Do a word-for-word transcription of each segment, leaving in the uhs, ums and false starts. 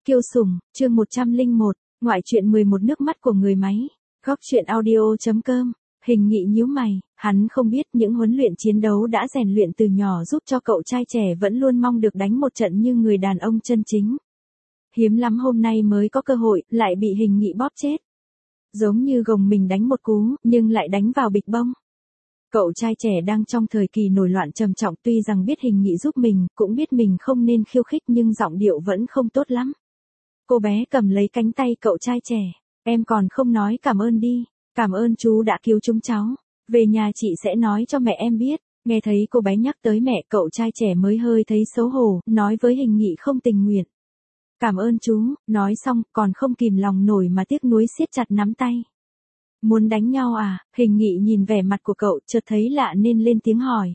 Kiêu sủng, chương một trăm lẻ một, ngoại truyện mười một nước mắt của người máy. Góc truyện audio.com. Hình Nghị nhíu mày, hắn không biết những huấn luyện chiến đấu đã rèn luyện từ nhỏ giúp cho cậu trai trẻ vẫn luôn mong được đánh một trận như người đàn ông chân chính. Hiếm lắm hôm nay mới có cơ hội, lại bị Hình Nghị bóp chết. Giống như gồng mình đánh một cú, nhưng lại đánh vào bịch bông. Cậu trai trẻ đang trong thời kỳ nổi loạn trầm trọng, tuy rằng biết Hình Nghị giúp mình, cũng biết mình không nên khiêu khích nhưng giọng điệu vẫn không tốt lắm. Cô bé cầm lấy cánh tay cậu trai trẻ. Em còn không nói cảm ơn đi. Cảm ơn chú đã cứu chúng cháu. Về nhà chị sẽ nói cho mẹ em biết. Nghe thấy cô bé nhắc tới mẹ, cậu trai trẻ mới hơi thấy xấu hổ, nói với Hình Nghị không tình nguyện. Cảm ơn chú, nói xong còn không kìm lòng nổi mà tiếc nuối siết chặt nắm tay. Muốn đánh nhau à? Hình Nghị nhìn vẻ mặt của cậu, chợt thấy lạ nên lên tiếng hỏi.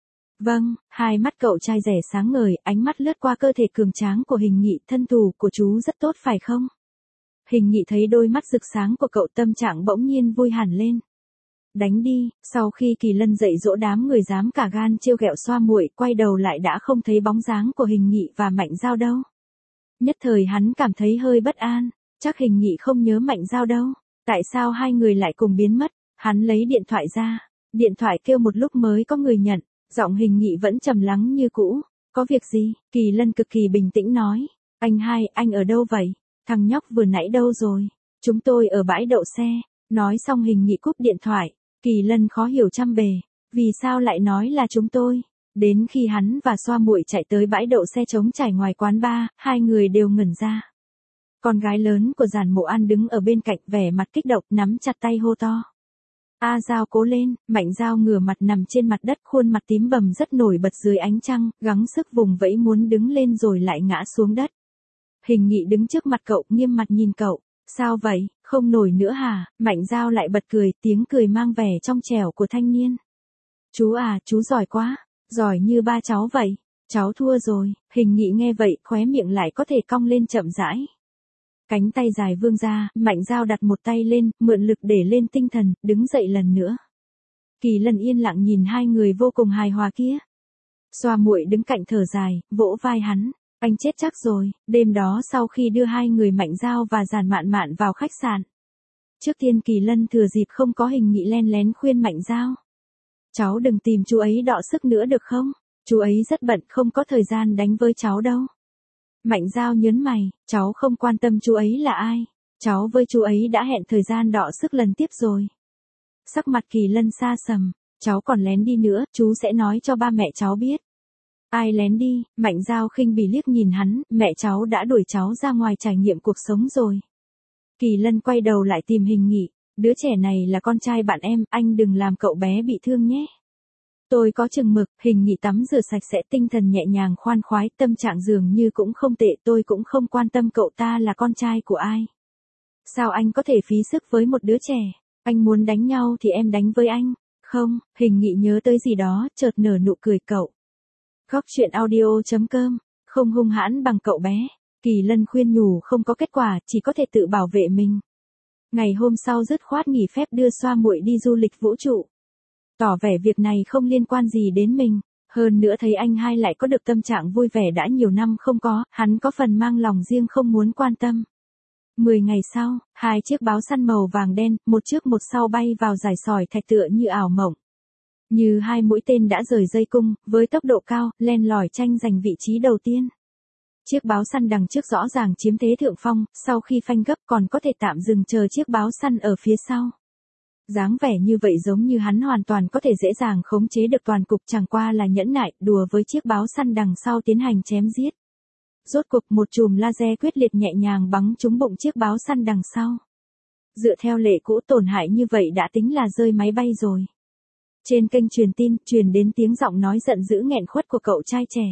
Vâng, hai mắt cậu trai rẻ sáng ngời, ánh mắt lướt qua cơ thể cường tráng của Hình Nghị, thân thủ của chú rất tốt phải không? Hình Nghị thấy đôi mắt rực sáng của cậu, tâm trạng bỗng nhiên vui hẳn lên. Đánh đi. Sau khi Kỳ Lân dạy dỗ đám người dám cả gan trêu ghẹo Xoa Muội, quay đầu lại đã không thấy bóng dáng của Hình Nghị và Mạnh Dao đâu. Nhất thời hắn cảm thấy hơi bất an, chắc Hình Nghị không nhớ Mạnh Dao đâu. Tại sao hai người lại cùng biến mất? Hắn lấy điện thoại ra, điện thoại kêu một lúc mới có người nhận, giọng Hình Nghị vẫn trầm lắng như cũ. Có việc gì? Kỳ Lân cực kỳ bình tĩnh nói. Anh hai, anh ở đâu vậy? Thằng nhóc vừa nãy đâu rồi? Chúng tôi ở bãi đậu xe. Nói xong Hình Nghị cúp điện thoại. Kỳ Lân khó hiểu trăm bề. Vì sao lại nói là chúng tôi? Đến khi hắn và Xoa Muội chạy tới bãi đậu xe trống trải ngoài quán bar, hai người đều ngẩn ra. Con gái lớn của Giản Mộ An đứng ở bên cạnh, vẻ mặt kích động, nắm chặt tay hô to. A Dao cố lên. Mạnh Dao ngửa mặt nằm trên mặt đất, khuôn mặt tím bầm rất nổi bật dưới ánh trăng, gắng sức vùng vẫy muốn đứng lên rồi lại ngã xuống đất. Hình Nghị đứng trước mặt cậu, nghiêm mặt nhìn cậu. Sao vậy, không nổi nữa hả? Mạnh Dao lại bật cười, tiếng cười mang vẻ trong trẻo của thanh niên. Chú à, chú giỏi quá, giỏi như ba cháu vậy. Cháu thua rồi. Hình Nghị nghe vậy, khóe miệng lại có thể cong lên chậm rãi. Cánh tay dài vươn ra, Mạnh Dao đặt một tay lên, mượn lực để lên tinh thần, đứng dậy lần nữa. Kỳ Lân yên lặng nhìn hai người vô cùng hài hòa kia. Xoa Muội đứng cạnh thở dài, vỗ vai hắn. Anh chết chắc rồi. Đêm đó sau khi đưa hai người Mạnh Dao và Giản Mạn Mạn vào khách sạn, trước tiên Kỳ Lân thừa dịp không có Hình Nghị len lén khuyên Mạnh Dao. Cháu đừng tìm chú ấy đọ sức nữa được không? Chú ấy rất bận, không có thời gian đánh với cháu đâu. Mạnh Dao nhớn mày, cháu không quan tâm chú ấy là ai. Cháu với chú ấy đã hẹn thời gian đọ sức lần tiếp rồi. Sắc mặt Kỳ Lân xa sầm, cháu còn lén đi nữa, chú sẽ nói cho ba mẹ cháu biết. Ai lén đi? Mạnh Dao khinh bỉ liếc nhìn hắn, mẹ cháu đã đuổi cháu ra ngoài trải nghiệm cuộc sống rồi. Kỳ Lân quay đầu lại tìm Hình Nghị, đứa trẻ này là con trai bạn em, anh đừng làm cậu bé bị thương nhé. Tôi có chừng mực. Hình Nghị tắm rửa sạch sẽ, tinh thần nhẹ nhàng khoan khoái, tâm trạng dường như cũng không tệ, tôi cũng không quan tâm cậu ta là con trai của ai. Sao anh có thể phí sức với một đứa trẻ? Anh muốn đánh nhau thì em đánh với anh. Không. Hình Nghị nhớ tới gì đó, chợt nở nụ cười cậu. Góc truyện audio.com. Không hung hãn bằng cậu bé. Kỳ Lân khuyên nhủ không có kết quả, chỉ có thể tự bảo vệ mình. Ngày hôm sau dứt khoát nghỉ phép đưa Xoa Muội đi du lịch vũ trụ. Tỏ vẻ việc này không liên quan gì đến mình. Hơn nữa thấy anh hai lại có được tâm trạng vui vẻ đã nhiều năm không có, hắn có phần mang lòng riêng không muốn quan tâm. Mười ngày sau, hai chiếc báo săn màu vàng đen, một trước một sau bay vào dải sỏi thạch tựa như ảo mộng. Như hai mũi tên đã rời dây cung, với tốc độ cao, len lỏi tranh giành vị trí đầu tiên. Chiếc báo săn đằng trước rõ ràng chiếm thế thượng phong, sau khi phanh gấp còn có thể tạm dừng chờ chiếc báo săn ở phía sau. Dáng vẻ như vậy giống như hắn hoàn toàn có thể dễ dàng khống chế được toàn cục, chẳng qua là nhẫn nại, đùa với chiếc báo săn đằng sau tiến hành chém giết. Rốt cuộc một chùm laser quyết liệt nhẹ nhàng bắn trúng bụng chiếc báo săn đằng sau. Dựa theo lệ cũ tổn hại như vậy đã tính là rơi máy bay rồi. Trên kênh truyền tin, truyền đến tiếng giọng nói giận dữ nghẹn khuất của cậu trai trẻ.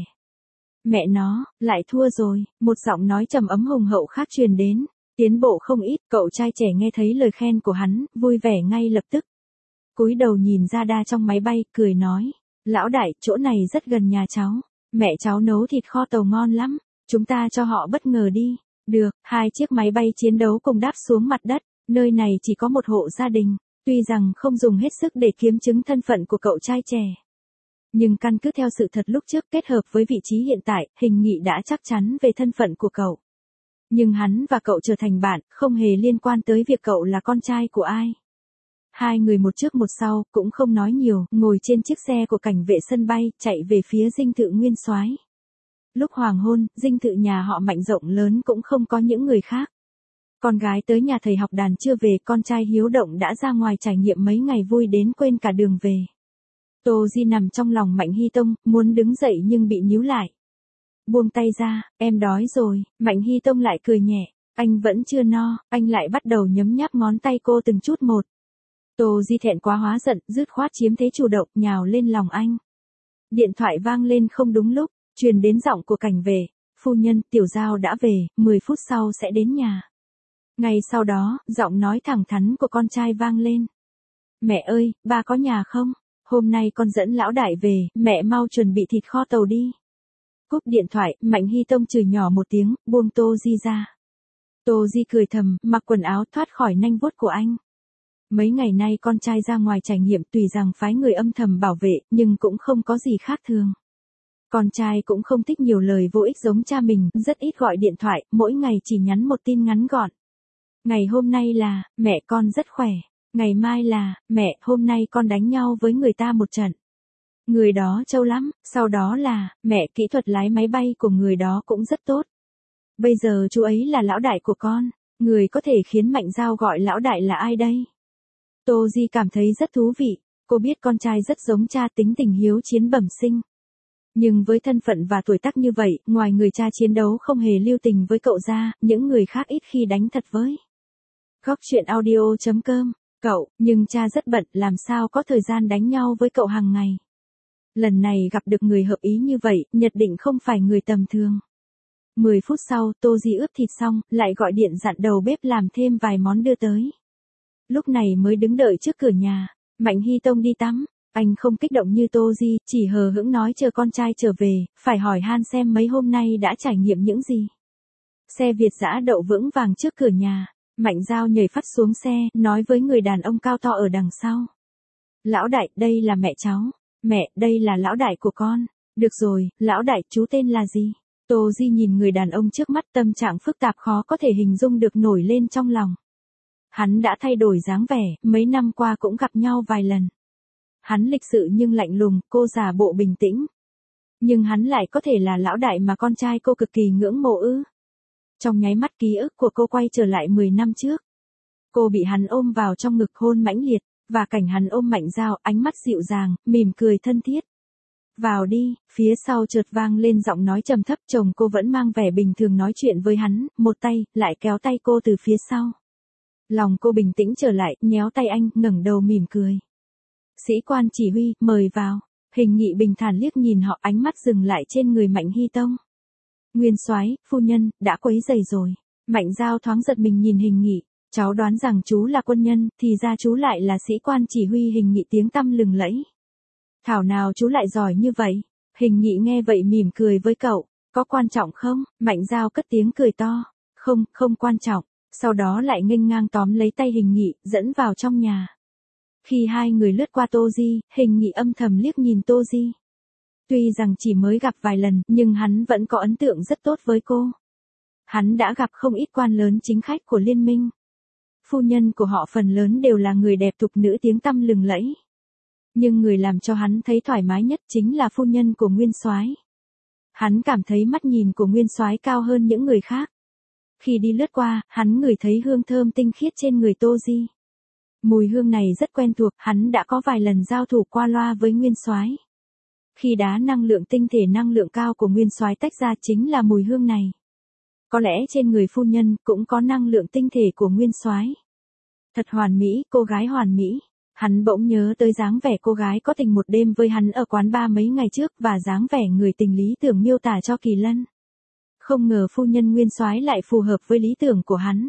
Mẹ nó, lại thua rồi. Một giọng nói trầm ấm hùng hậu khác truyền đến. Tiến bộ không ít. Cậu trai trẻ nghe thấy lời khen của hắn, vui vẻ ngay lập tức. Cúi đầu nhìn ra đa trong máy bay, cười nói. Lão đại, chỗ này rất gần nhà cháu. Mẹ cháu nấu thịt kho tàu ngon lắm. Chúng ta cho họ bất ngờ đi. Được. Hai chiếc máy bay chiến đấu cùng đáp xuống mặt đất. Nơi này chỉ có một hộ gia đình. Tuy rằng không dùng hết sức để kiếm chứng thân phận của cậu trai trẻ. Nhưng căn cứ theo sự thật lúc trước kết hợp với vị trí hiện tại, Hình Nghị đã chắc chắn về thân phận của cậu. Nhưng hắn và cậu trở thành bạn, không hề liên quan tới việc cậu là con trai của ai. Hai người một trước một sau, cũng không nói nhiều, ngồi trên chiếc xe của cảnh vệ sân bay, chạy về phía dinh thự Nguyên Soái. Lúc hoàng hôn, dinh thự nhà họ Mạnh rộng lớn cũng không có những người khác. Con gái tới nhà thầy học đàn chưa về, con trai hiếu động đã ra ngoài trải nghiệm mấy ngày vui đến quên cả đường về. Tô Di nằm trong lòng Mạnh Hy Tông, muốn đứng dậy nhưng bị níu lại. Buông tay ra, em đói rồi, Mạnh Hy Tông lại cười nhẹ, anh vẫn chưa no, anh lại bắt đầu nhấm nháp ngón tay cô từng chút một. Tô Di thẹn quá hóa giận, dứt khoát chiếm thế chủ động, nhào lên lòng anh. Điện thoại vang lên không đúng lúc, truyền đến giọng của cảnh vệ, phu nhân, Tiểu Giao đã về, mười phút sau sẽ đến nhà. Ngay sau đó, giọng nói thẳng thắn của con trai vang lên. Mẹ ơi, ba có nhà không? Hôm nay con dẫn lão đại về, mẹ mau chuẩn bị thịt kho tàu đi. Cúp điện thoại, Mạnh Hy Tông chửi nhỏ một tiếng, buông Tô Di ra. Tô Di cười thầm, mặc quần áo thoát khỏi nanh vuốt của anh. Mấy ngày nay con trai ra ngoài trải nghiệm, tùy rằng phái người âm thầm bảo vệ, nhưng cũng không có gì khác thường. Con trai cũng không thích nhiều lời vô ích giống cha mình, rất ít gọi điện thoại, mỗi ngày chỉ nhắn một tin ngắn gọn. Ngày hôm nay là, mẹ con rất khỏe. Ngày mai là, mẹ, hôm nay con đánh nhau với người ta một trận. Người đó trâu lắm, sau đó là, mẹ, kỹ thuật lái máy bay của người đó cũng rất tốt. Bây giờ chú ấy là lão đại của con, người có thể khiến Mạnh Giao gọi lão đại là ai đây? Tô Di cảm thấy rất thú vị, cô biết con trai rất giống cha, tính tình hiếu chiến bẩm sinh. Nhưng với thân phận và tuổi tác như vậy, ngoài người cha chiến đấu không hề lưu tình với cậu ra, những người khác ít khi đánh thật với. Góc truyện audio chấm com. Cậu, nhưng cha rất bận, làm sao có thời gian đánh nhau với cậu hàng ngày. Lần này gặp được người hợp ý như vậy, nhất định không phải người tầm thường. Mười phút sau, Tô Di ướp thịt xong, lại gọi điện dặn đầu bếp làm thêm vài món đưa tới. Lúc này mới đứng đợi trước cửa nhà, Mạnh Hy Tông đi tắm. Anh không kích động như Tô Di, chỉ hờ hững nói chờ con trai trở về, phải hỏi han xem mấy hôm nay đã trải nghiệm những gì. Xe Việt dã đậu vững vàng trước cửa nhà. Mạnh Giao nhảy phắt xuống xe, nói với người đàn ông cao to ở đằng sau. Lão đại, đây là mẹ cháu. Mẹ, đây là lão đại của con. Được rồi, lão đại, chú tên là gì? Tô Di nhìn người đàn ông trước mắt, tâm trạng phức tạp khó có thể hình dung được nổi lên trong lòng. Hắn đã thay đổi dáng vẻ, mấy năm qua cũng gặp nhau vài lần. Hắn lịch sự nhưng lạnh lùng, cô giả bộ bình tĩnh. Nhưng hắn lại có thể là lão đại mà con trai cô cực kỳ ngưỡng mộ ư? Trong nháy mắt ký ức của cô quay trở lại mười năm trước. Cô bị hắn ôm vào trong ngực hôn mãnh liệt, và cảnh hắn ôm Mạnh Giao, ánh mắt dịu dàng, mỉm cười thân thiết. Vào đi, phía sau chợt vang lên giọng nói trầm thấp, chồng cô vẫn mang vẻ bình thường nói chuyện với hắn, một tay, lại kéo tay cô từ phía sau. Lòng cô bình tĩnh trở lại, nhéo tay anh, ngẩng đầu mỉm cười. Sĩ quan chỉ huy, mời vào. Hình Nghị bình thản liếc nhìn họ, ánh mắt dừng lại trên người Mạnh Hy Tông. Nguyên Soái, phu nhân, đã quấy rầy rồi. Mạnh Giao thoáng giật mình nhìn Hình Nghị, cháu đoán rằng chú là quân nhân, thì ra chú lại là sĩ quan chỉ huy. Hình Nghị tiếng tăm lừng lẫy. Thảo nào chú lại giỏi như vậy? Hình Nghị nghe vậy mỉm cười với cậu, có quan trọng không? Mạnh Giao cất tiếng cười to, không, không quan trọng, sau đó lại nghênh ngang tóm lấy tay Hình Nghị, dẫn vào trong nhà. Khi hai người lướt qua Tô Di, Hình Nghị âm thầm liếc nhìn Tô Di. Tuy rằng chỉ mới gặp vài lần, nhưng hắn vẫn có ấn tượng rất tốt với cô. Hắn đã gặp không ít quan lớn chính khách của liên minh. Phu nhân của họ phần lớn đều là người đẹp thục nữ tiếng tăm lừng lẫy. Nhưng người làm cho hắn thấy thoải mái nhất chính là phu nhân của Nguyên Soái. Hắn cảm thấy mắt nhìn của Nguyên Soái cao hơn những người khác. Khi đi lướt qua, hắn ngửi thấy hương thơm tinh khiết trên người Tô Di. Mùi hương này rất quen thuộc, hắn đã có vài lần giao thủ qua loa với Nguyên Soái. Khi đá năng lượng tinh thể năng lượng cao của Nguyên Soái tách ra chính là mùi hương này. Có lẽ trên người phu nhân cũng có năng lượng tinh thể của Nguyên Soái. Thật hoàn mỹ, cô gái hoàn mỹ. Hắn bỗng nhớ tới dáng vẻ cô gái có tình một đêm với hắn ở quán bar mấy ngày trước và dáng vẻ người tình lý tưởng miêu tả cho Kỳ Lân. Không ngờ phu nhân Nguyên Soái lại phù hợp với lý tưởng của hắn.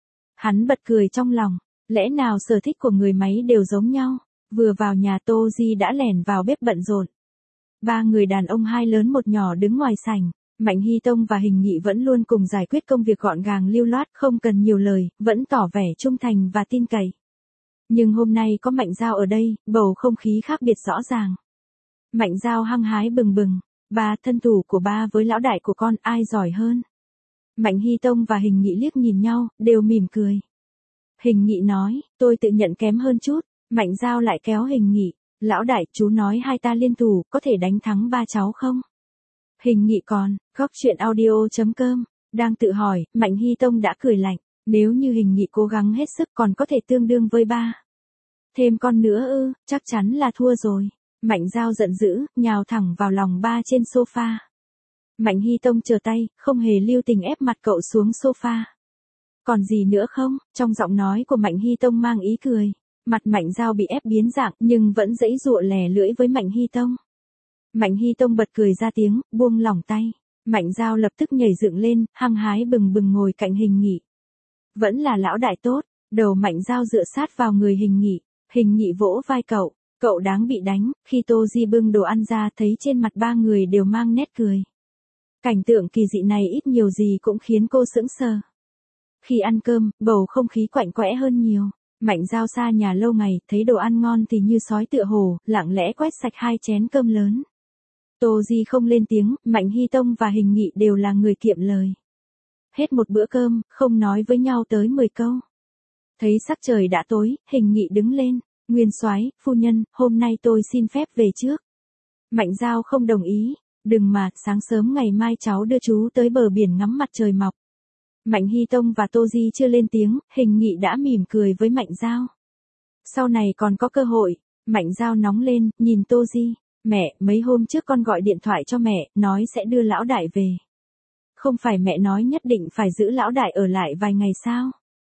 Hắn bật cười trong lòng, lẽ nào sở thích của người máy đều giống nhau? Vừa vào nhà Tô Di đã lẻn vào bếp bận rộn. Ba người đàn ông hai lớn một nhỏ đứng ngoài sảnh, Mạnh Hy Tông và Hình Nghị vẫn luôn cùng giải quyết công việc gọn gàng lưu loát, không cần nhiều lời, vẫn tỏ vẻ trung thành và tin cậy. Nhưng hôm nay có Mạnh Giao ở đây, bầu không khí khác biệt rõ ràng. Mạnh Giao hăng hái bừng bừng, ba thân thủ của ba với lão đại của con ai giỏi hơn? Mạnh Hy Tông và Hình Nghị liếc nhìn nhau, đều mỉm cười. Hình Nghị nói, tôi tự nhận kém hơn chút. Mạnh Giao lại kéo Hình Nghị. Lão đại, chú nói hai ta liên thủ, có thể đánh thắng ba cháu không? Hình Nghị còn, góc chuyện audio chấm com, đang tự hỏi, Mạnh Hy Tông đã cười lạnh. Nếu như Hình Nghị cố gắng hết sức còn có thể tương đương với ba. Thêm con nữa ư, chắc chắn là thua rồi. Mạnh Giao giận dữ, nhào thẳng vào lòng ba trên sofa. Mạnh Hy Tông chờ tay, không hề lưu tình ép mặt cậu xuống sofa. Còn gì nữa không? Trong giọng nói của Mạnh Hy Tông mang ý cười. Mặt Mạnh Giao bị ép biến dạng, nhưng vẫn giãy giụa lè lưỡi với Mạnh Hy Tông. Mạnh Hy Tông bật cười ra tiếng, buông lỏng tay. Mạnh Giao lập tức nhảy dựng lên, hăng hái bừng bừng ngồi cạnh Hình Nghị. Vẫn là lão đại tốt. Đầu Mạnh Giao dựa sát vào người Hình Nghị. Hình Nghị vỗ vai cậu. Cậu đáng bị đánh. Khi Tô Di bưng đồ ăn ra thấy trên mặt ba người đều mang nét cười. Cảnh tượng kỳ dị này ít nhiều gì cũng khiến cô sững sờ. Khi ăn cơm, bầu không khí quạnh quẽ hơn nhiều. Mạnh Giao xa nhà lâu ngày, thấy đồ ăn ngon thì như sói tựa hổ, lặng lẽ quét sạch hai chén cơm lớn. Tô Di không lên tiếng, Mạnh Hy Tông và Hình Nghị đều là người kiệm lời. Hết một bữa cơm, không nói với nhau tới mười câu. Thấy sắc trời đã tối, Hình Nghị đứng lên. Nguyên soái, phu nhân, hôm nay tôi xin phép về trước. Mạnh Giao không đồng ý. Đừng mà, sáng sớm ngày mai cháu đưa chú tới bờ biển ngắm mặt trời mọc. Mạnh Hy Tông và Tô Di chưa lên tiếng, Hình Nghị đã mỉm cười với Mạnh Giao. Sau này còn có cơ hội. Mạnh Giao nóng lên, nhìn Tô Di. Mẹ, mấy hôm trước con gọi điện thoại cho mẹ, nói sẽ đưa lão đại về. Không phải mẹ nói nhất định phải giữ lão đại ở lại vài ngày sao?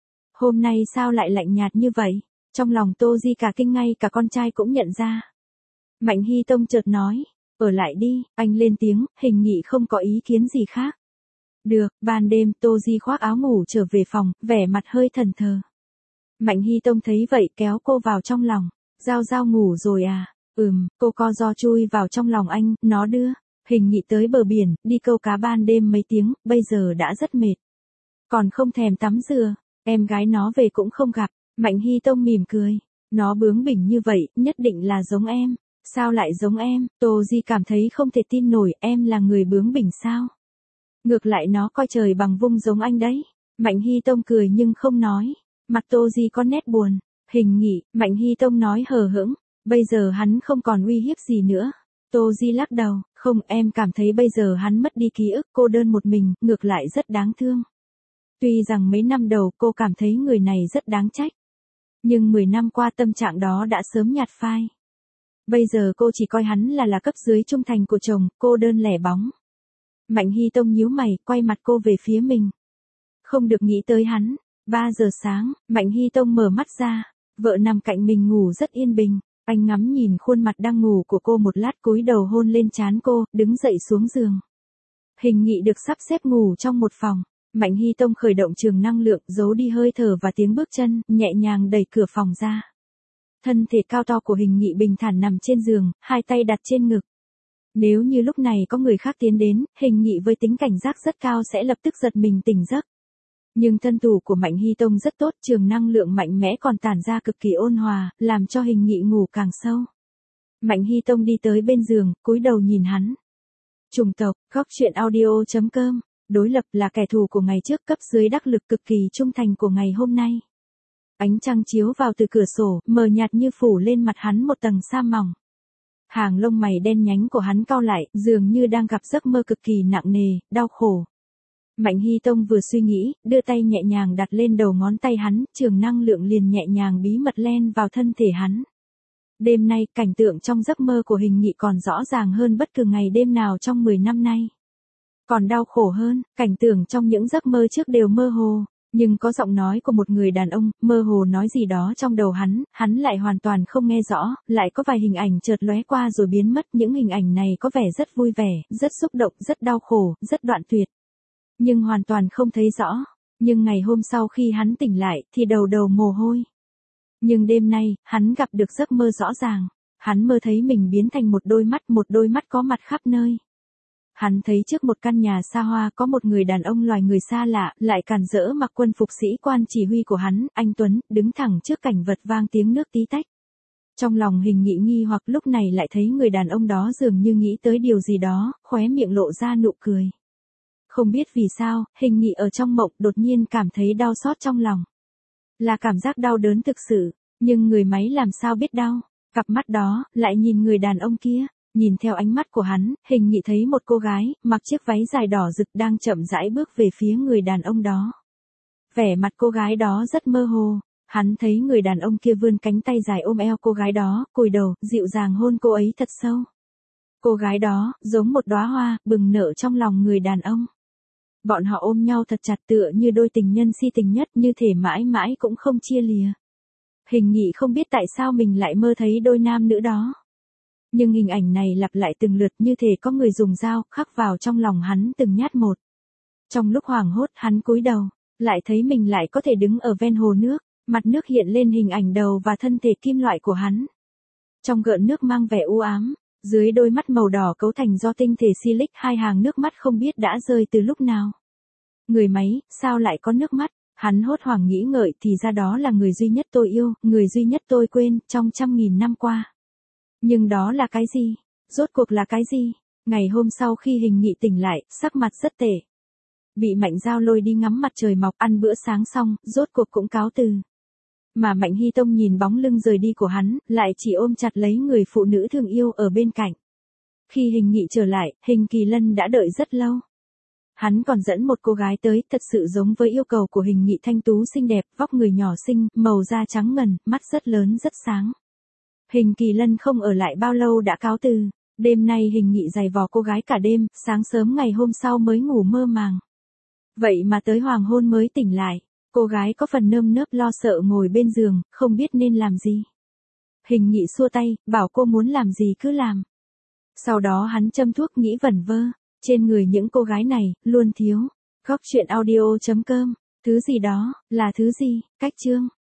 Hôm nay sao lại lạnh nhạt như vậy? Trong lòng Tô Di cả kinh, ngay cả con trai cũng nhận ra. Mạnh Hy Tông chợt nói, ở lại đi, anh lên tiếng, Hình Nghị không có ý kiến gì khác. Được, ban đêm Tô Di khoác áo ngủ trở về phòng, vẻ mặt hơi thẫn thờ. Mạnh Hy Tông thấy vậy kéo cô vào trong lòng. Giao Giao ngủ rồi à? Ừm, cô co ro chui vào trong lòng anh, nó đưa. Hình Nghị tới bờ biển, đi câu cá ban đêm mấy tiếng, bây giờ đã rất mệt. Còn không thèm tắm rửa, em gái nó về cũng không gặp. Mạnh Hy Tông mỉm cười. Nó bướng bỉnh như vậy, nhất định là giống em. Sao lại giống em? Tô Di cảm thấy không thể tin nổi, em là người bướng bỉnh sao? Ngược lại nó coi trời bằng vung giống anh đấy. Mạnh Hy Tông cười nhưng không nói. Mặt Tô Di có nét buồn. Hình Nghị, Mạnh Hy Tông nói hờ hững. Bây giờ hắn không còn uy hiếp gì nữa. Tô Di lắc đầu. Không, em cảm thấy bây giờ hắn mất đi ký ức, cô đơn một mình, ngược lại rất đáng thương. Tuy rằng mấy năm đầu cô cảm thấy người này rất đáng trách. Nhưng mười năm qua tâm trạng đó đã sớm nhạt phai. Bây giờ cô chỉ coi hắn là là cấp dưới trung thành của chồng, cô đơn lẻ bóng. Mạnh Hy Tông nhíu mày, quay mặt cô về phía mình. Không được nghĩ tới hắn. ba giờ sáng, Mạnh Hy Tông mở mắt ra. Vợ nằm cạnh mình ngủ rất yên bình. Anh ngắm nhìn khuôn mặt đang ngủ của cô một lát, cúi đầu hôn lên trán cô, đứng dậy xuống giường. Hình Nghị được sắp xếp ngủ trong một phòng. Mạnh Hy Tông khởi động trường năng lượng, giấu đi hơi thở và tiếng bước chân, nhẹ nhàng đẩy cửa phòng ra. Thân thể cao to của Hình Nghị bình thản nằm trên giường, hai tay đặt trên ngực. Nếu như lúc này có người khác tiến đến, Hình Nghị với tính cảnh giác rất cao sẽ lập tức giật mình tỉnh giấc. Nhưng thân thủ của Mạnh Hy Tông rất tốt, trường năng lượng mạnh mẽ còn tản ra cực kỳ ôn hòa, làm cho Hình Nghị ngủ càng sâu. Mạnh Hy Tông đi tới bên giường, cúi đầu nhìn hắn. Chủng tộc, góc chuyện audio chấm com, đối lập là kẻ thù của ngày trước, cấp dưới đắc lực cực kỳ trung thành của ngày hôm nay. Ánh trăng chiếu vào từ cửa sổ, mờ nhạt như phủ lên mặt hắn một tầng sa mỏng. Hàng lông mày đen nhánh của hắn cau lại, dường như đang gặp giấc mơ cực kỳ nặng nề, đau khổ. Mạnh Hy Tông vừa suy nghĩ, đưa tay nhẹ nhàng đặt lên đầu ngón tay hắn, trường năng lượng liền nhẹ nhàng bí mật len vào thân thể hắn. Đêm nay, cảnh tượng trong giấc mơ của Hình Nghị còn rõ ràng hơn bất cứ ngày đêm nào trong mười năm nay. Còn đau khổ hơn, cảnh tượng trong những giấc mơ trước đều mơ hồ, nhưng có giọng nói của một người đàn ông, mơ hồ nói gì đó trong đầu hắn, hắn lại hoàn toàn không nghe rõ, lại có vài hình ảnh chợt lóe qua rồi biến mất, những hình ảnh này có vẻ rất vui vẻ, rất xúc động, rất đau khổ, rất đoạn tuyệt. Nhưng hoàn toàn không thấy rõ, nhưng ngày hôm sau khi hắn tỉnh lại, thì đầu đầu mồ hôi. Nhưng đêm nay, hắn gặp được giấc mơ rõ ràng, hắn mơ thấy mình biến thành một đôi mắt, một đôi mắt có mặt khắp nơi. Hắn thấy trước một căn nhà xa hoa có một người đàn ông loài người xa lạ, lại càn rỡ mặc quân phục sĩ quan chỉ huy của hắn, anh Tuấn, đứng thẳng trước cảnh vật vang tiếng nước tí tách. Trong lòng Hình Nghị nghi hoặc lúc này lại thấy người đàn ông đó dường như nghĩ tới điều gì đó, khóe miệng lộ ra nụ cười. Không biết vì sao, Hình Nghị ở trong mộng đột nhiên cảm thấy đau xót trong lòng. Là cảm giác đau đớn thực sự, nhưng người máy làm sao biết đau. Cặp mắt đó, lại nhìn người đàn ông kia, nhìn theo ánh mắt của hắn, Hình Nghị thấy một cô gái, mặc chiếc váy dài đỏ rực đang chậm rãi bước về phía người đàn ông đó. Vẻ mặt cô gái đó rất mơ hồ, hắn thấy người đàn ông kia vươn cánh tay dài ôm eo cô gái đó, cúi đầu, dịu dàng hôn cô ấy thật sâu. Cô gái đó, giống một đóa hoa, bừng nở trong lòng người đàn ông. Bọn họ ôm nhau thật chặt tựa như đôi tình nhân si tình nhất, như thể mãi mãi cũng không chia lìa. Hình Nghị không biết tại sao mình lại mơ thấy đôi nam nữ đó. Nhưng hình ảnh này lặp lại từng lượt như thể có người dùng dao khắc vào trong lòng hắn từng nhát một. Trong lúc hoảng hốt hắn cúi đầu, lại thấy mình lại có thể đứng ở ven hồ nước, mặt nước hiện lên hình ảnh đầu và thân thể kim loại của hắn. Trong gợn nước mang vẻ u ám, dưới đôi mắt màu đỏ cấu thành do tinh thể silic, hai hàng nước mắt không biết đã rơi từ lúc nào. Người máy, sao lại có nước mắt? Hắn hốt hoảng nghĩ ngợi, thì ra đó là người duy nhất tôi yêu, người duy nhất tôi quên, trong trăm nghìn năm qua. Nhưng đó là cái gì? Rốt cuộc là cái gì? Ngày hôm sau khi Hình Nghị tỉnh lại, sắc mặt rất tệ. Bị Mạnh Giao lôi đi ngắm mặt trời mọc, ăn bữa sáng xong, rốt cuộc cũng cáo từ. Mà Mạnh Hy Tông nhìn bóng lưng rời đi của hắn, lại chỉ ôm chặt lấy người phụ nữ thương yêu ở bên cạnh. Khi Hình Nghị trở lại, Hình Kỳ Lân đã đợi rất lâu. Hắn còn dẫn một cô gái tới, thật sự giống với yêu cầu của Hình Nghị, thanh tú xinh đẹp, vóc người nhỏ xinh, màu da trắng ngần, mắt rất lớn rất sáng. Hình Kỳ Lân không ở lại bao lâu đã cáo từ. Đêm nay Hình Nghị giày vò cô gái cả đêm, sáng sớm ngày hôm sau mới ngủ mơ màng. Vậy mà tới hoàng hôn mới tỉnh lại. Cô gái có phần nơm nớp lo sợ ngồi bên giường, không biết nên làm gì. Hình Nghị xua tay, bảo cô muốn làm gì cứ làm. Sau đó hắn châm thuốc nghĩ vẩn vơ. Trên người những cô gái này, luôn thiếu. Góc truyện audio chấm com. Thứ gì đó, là thứ gì? Cách chương.